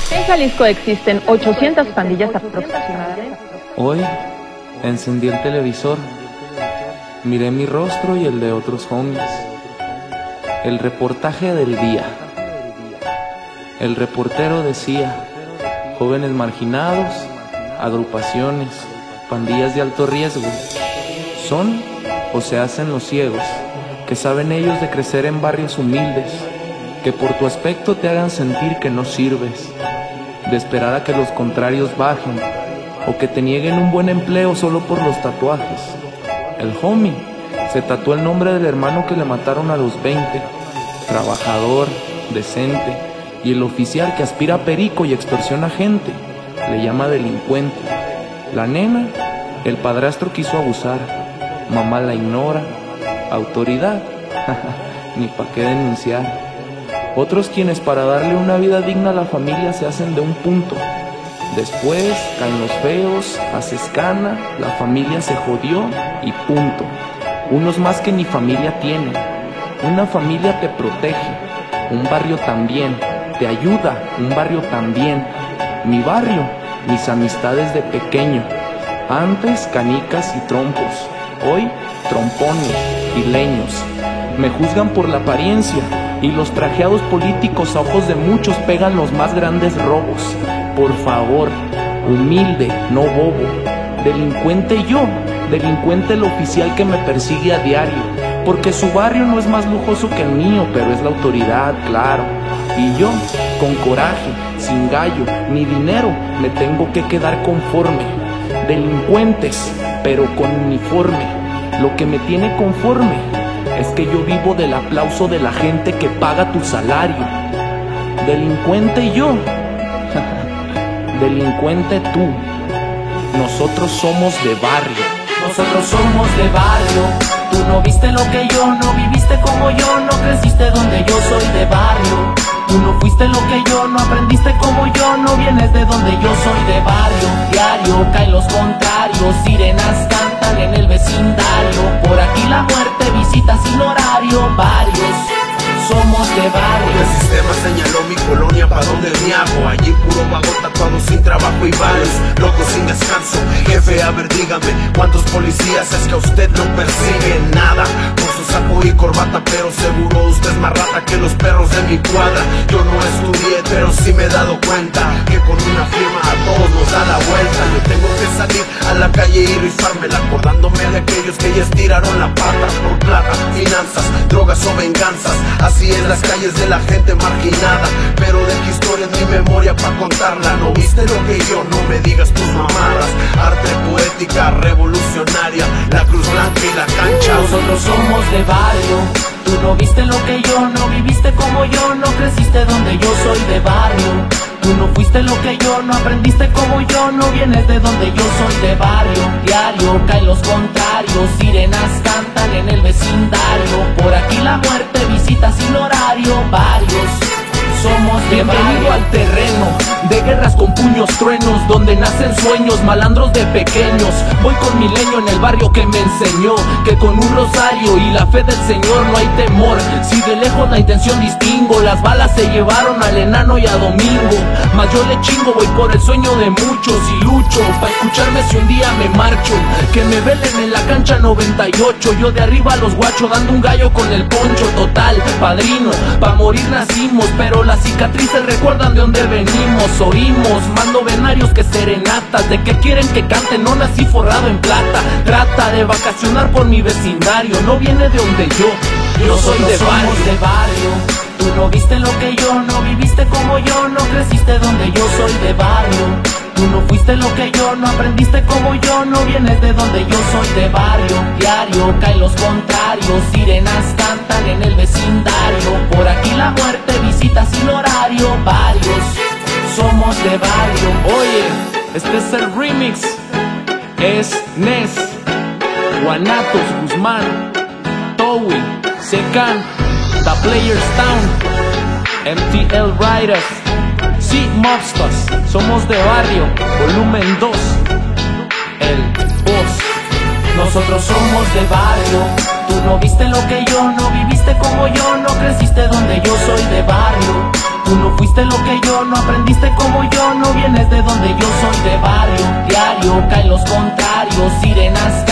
En Jalisco existen 800 pandillas aproximadamente. Hoy encendí el televisor, miré mi rostro y el de otros homies. El reportaje del día. El reportero decía: jóvenes marginados, agrupaciones, pandillas de alto riesgo. Son o se hacen los ciegos, que saben ellos de crecer en barrios humildes, que por tu aspecto te hagan sentir que no sirves, de esperar a que los contrarios bajen, o que te nieguen un buen empleo solo por los tatuajes. El homie se tatuó el nombre del hermano que le mataron a los 20, trabajador, decente, y el oficial que aspira a perico y extorsiona gente, le llama delincuente. La nena, el padrastro quiso abusar, mamá la ignora, autoridad, ni pa' qué denunciar. Otros quienes para darle una vida digna a la familia se hacen de un punto. Después caen los feos, haces cana, la familia se jodió y punto. Unos más que ni familia tienen. Una familia te protege, un barrio también, te ayuda, un barrio también. Mi barrio, mis amistades de pequeño. Antes canicas y trompos, hoy trompones y leños. Me juzgan por la apariencia y los trajeados políticos a ojos de muchos pegan los más grandes robos. Por favor, humilde, no bobo. Delincuente yo, delincuente el oficial que me persigue a diario, porque su barrio no es más lujoso que el mío, pero es la autoridad, claro. Y yo, con coraje, sin gallo, ni dinero, me tengo que quedar conforme. Delincuentes, pero con uniforme. Lo que me tiene conforme es que yo vivo del aplauso de la gente que paga tu salario. Delincuente yo, delincuente tú. Nosotros somos de barrio. Nosotros somos de barrio. Tú no viste lo que yo, no viviste como yo, no creciste donde yo soy de barrio. Tú no fuiste lo que yo, no aprendiste como yo, no vienes de donde yo soy de barrio. Diario caen los contrarios, sirenas cantan en el vecindario. Por aquí la muerte visita sin horario, varios somos de barrio. El sistema señaló mi colonia pa' donde me hago. Allí puro vago tatuado sin trabajo y varios locos sin descanso. Jefe, a ver dígame, ¿cuántos policías es que a usted no persigue nada? Con su saco y corbata, pero seguro usted es más rata que los perros de mi cuadra. Yo no estudié, pero sí me he dado cuenta que con una firma a todos nos da la vuelta. Yo tengo que salir a la calle y rifármela, acordándome de aquellos que ya estiraron la pata por plata, finanzas, drogas o venganzas. Así en las calles de la gente marginada, pero deja historia en mi memoria pa' contarla. No viste lo que yo, no me digas tus mamadas. Arte poética revolucionaria, la cruz blanca y la cancha. Nosotros somos de barrio. Tú no viste lo que yo, no viviste como yo, no creciste donde yo soy de barrio. Tú no fuiste lo que yo, no aprendiste como yo, no vienes de donde yo soy de barrio. Diario caen los contrarios, sirenas cantan en el vecindario. Por aquí la muerte visita sin horario, varios somos de barrio. Bienvenido al terreno de guerras con puños truenos, donde nacen sueños, malandros de pequeños. Voy con mi leño en el barrio que me enseñó que con un rosario y la fe del Señor no hay temor. Si de lejos la intención distingo, las balas se llevaron al enano y a Domingo, mas yo le chingo, voy por el sueño de muchos y lucho pa' escucharme si un día me marcho. Que me velen en la cancha 98, yo de arriba los guacho dando un gallo con el poncho. Total, padrino, pa' morir nacimos, pero las cicatrices recuerdan de dónde venimos. Oímos más novenarios que serenatas, de que quieren que cante, no nací forrado en plata. Trata de vacacionar por mi vecindario, no viene de donde yo soy de barrio. Tú no viste lo que yo, no viviste como yo, no creciste donde yo soy de barrio. Tú no fuiste lo que yo, no aprendiste como yo, no vienes de donde yo soy de barrio. Diario caen los contrarios, sirenas cantan en el vecindario. Por aquí la muerte visita sin horario, varios somos de barrio. Oye, este es el remix. Es Nes, Guanatos, Guzmán, Towi, Secan, The Players Town, MTL Riders, sí, Mobsters, somos de barrio, volumen 2, el boss. Nosotros somos de barrio. Tú no viste lo que yo, no viviste como yo, no creciste donde yo soy de barrio. Tú no fuiste viviste lo que yo, no aprendiste como yo, no vienes de donde yo soy, de barrio. Diario caen los contrarios, sirenas